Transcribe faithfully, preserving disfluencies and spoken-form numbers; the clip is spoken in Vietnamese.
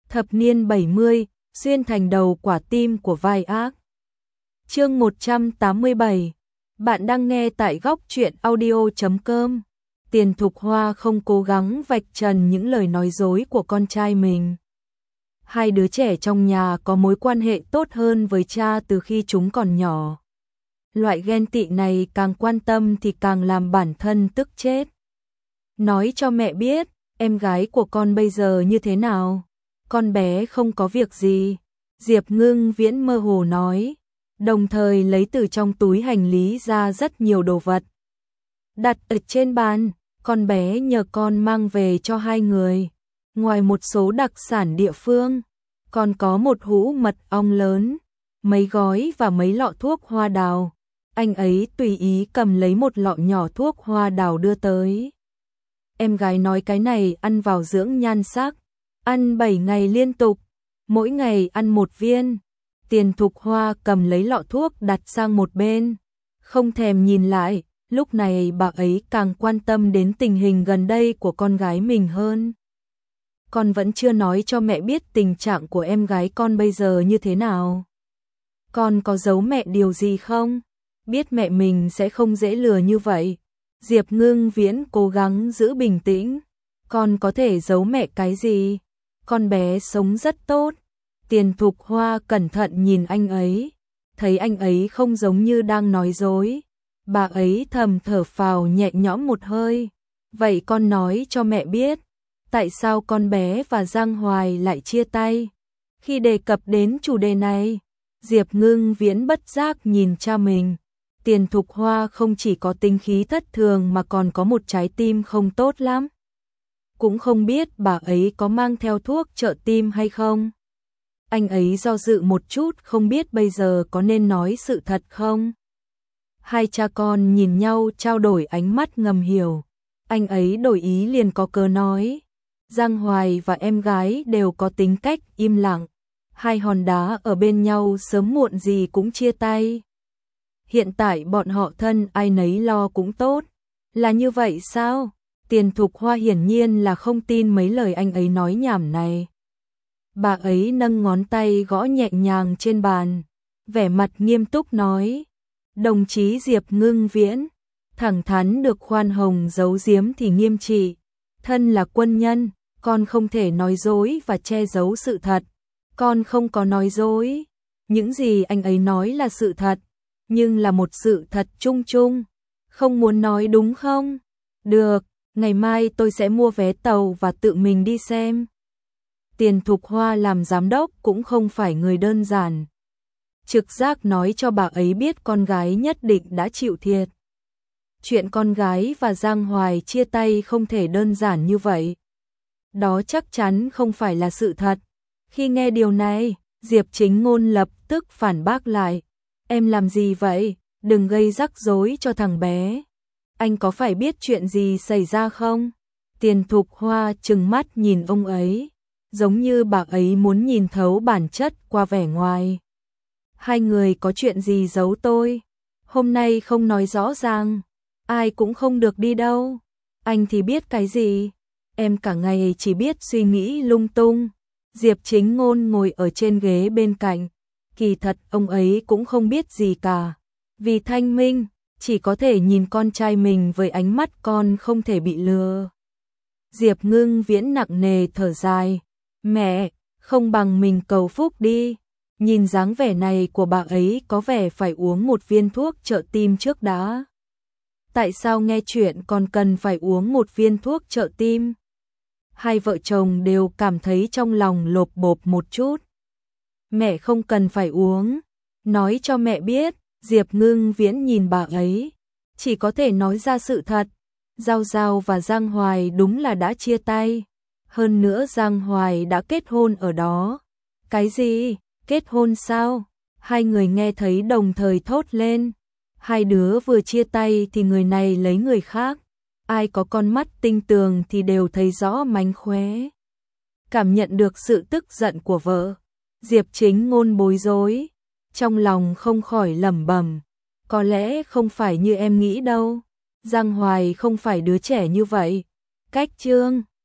Thập niên bảy mươi, xuyên thành đầu quả tim của vai ác. Chương một trăm tám mươi bảy. Bạn đang nghe tại góc truyện audio chấm com. Tiền Thục Hoa không cố gắng vạch trần những lời nói dối của con trai mình. Hai đứa trẻ trong nhà có mối quan hệ tốt hơn với cha từ khi chúng còn nhỏ. Loại ghen tị này càng quan tâm thì càng làm bản thân tức chết. Nói cho mẹ biết, em gái của con bây giờ như thế nào? Con bé không có việc gì. Diệp Ngưng Viễn mơ hồ nói, đồng thời lấy từ trong túi hành lý ra rất nhiều đồ vật. Đặt ở trên bàn, con bé nhờ con mang về cho hai người. Ngoài một số đặc sản địa phương, còn có một hũ mật ong lớn, mấy gói và mấy lọ thuốc hoa đào. Anh ấy tùy ý cầm lấy một lọ nhỏ thuốc hoa đào đưa tới. Em gái nói cái này ăn vào dưỡng nhan sắc, ăn bảy ngày liên tục, mỗi ngày ăn một viên. Tiền Thục Hoa cầm lấy lọ thuốc đặt sang một bên, không thèm nhìn lại. Lúc này bà ấy càng quan tâm đến tình hình gần đây của con gái mình hơn. Con vẫn chưa nói cho mẹ biết tình trạng của em gái con bây giờ như thế nào. Con có giấu mẹ điều gì không? Biết mẹ mình sẽ không dễ lừa như vậy. Diệp Ngưng Viễn cố gắng giữ bình tĩnh. Con có thể giấu mẹ cái gì? Con bé sống rất tốt. Tiền Thục Hoa cẩn thận nhìn anh ấy, thấy anh ấy không giống như đang nói dối. Bà ấy thầm thở phào nhẹ nhõm một hơi. Vậy con nói cho mẹ biết, tại sao con bé và Giang Hoài lại chia tay? Khi đề cập đến chủ đề này, Diệp Ngưng Viễn bất giác nhìn cha mình. Tiền Thục Hoa không chỉ có tính khí thất thường mà còn có một trái tim không tốt lắm. Cũng không biết bà ấy có mang theo thuốc trợ tim hay không. Anh ấy do dự một chút, không biết bây giờ có nên nói sự thật không. Hai cha con nhìn nhau trao đổi ánh mắt ngầm hiểu. Anh ấy đổi ý liền có cớ nói. Giang Hoài và em gái đều có tính cách im lặng. Hai hòn đá ở bên nhau sớm muộn gì cũng chia tay. Hiện tại bọn họ thân ai nấy lo cũng tốt. Là như vậy sao? Tiền Thục Hoa hiển nhiên là không tin mấy lời anh ấy nói nhảm này. Bà ấy nâng ngón tay gõ nhẹ nhàng trên bàn, vẻ mặt nghiêm túc nói. Đồng chí Diệp Ngưng Viễn, thẳng thắn được khoan hồng giấu giếm thì nghiêm trị. Thân là quân nhân, con không thể nói dối và che giấu sự thật. Con không có nói dối. Những gì anh ấy nói là sự thật, nhưng là một sự thật chung chung. Không muốn nói đúng không? Được, ngày mai tôi sẽ mua vé tàu và tự mình đi xem. Tiền Thục Hoa làm giám đốc cũng không phải người đơn giản. Trực giác nói cho bà ấy biết con gái nhất định đã chịu thiệt. Chuyện con gái và Giang Hoài chia tay không thể đơn giản như vậy. Đó chắc chắn không phải là sự thật. Khi nghe điều này, Diệp Chính Ngôn lập tức phản bác lại. Em làm gì vậy? Đừng gây rắc rối cho thằng bé. Anh có phải biết chuyện gì xảy ra không? Tiền Thục Hoa trừng mắt nhìn ông ấy, giống như bà ấy muốn nhìn thấu bản chất qua vẻ ngoài. Hai người có chuyện gì giấu tôi? Hôm nay không nói rõ ràng, ai cũng không được đi đâu. Anh thì biết cái gì? Em cả ngày chỉ biết suy nghĩ lung tung. Diệp Chính Ngôn ngồi ở trên ghế bên cạnh. Kỳ thật ông ấy cũng không biết gì cả. Vì thanh minh, chỉ có thể nhìn con trai mình với ánh mắt con không thể bị lừa. Diệp Ngưng Viễn nặng nề thở dài. Mẹ, không bằng mình cầu phúc đi. Nhìn dáng vẻ này của bà ấy có vẻ phải uống một viên thuốc trợ tim trước đã. Tại sao nghe chuyện còn cần phải uống một viên thuốc trợ tim? Hai vợ chồng đều cảm thấy trong lòng lộp bộp một chút. Mẹ không cần phải uống. Nói cho mẹ biết. Diệp Ngưng Viễn nhìn bà ấy, chỉ có thể nói ra sự thật. Giao Giao và Giang Hoài đúng là đã chia tay. Hơn nữa Giang Hoài đã kết hôn ở đó. Cái gì? Kết hôn sao? Hai người nghe thấy đồng thời thốt lên. Hai đứa vừa chia tay thì người này lấy người khác. Ai có con mắt tinh tường thì đều thấy rõ mánh khóe. Cảm nhận được sự tức giận của vợ, Diệp Chính Ngôn bối rối. Trong lòng không khỏi lẩm bẩm, có lẽ không phải như em nghĩ đâu. Giang Hoài không phải đứa trẻ như vậy. Cách chương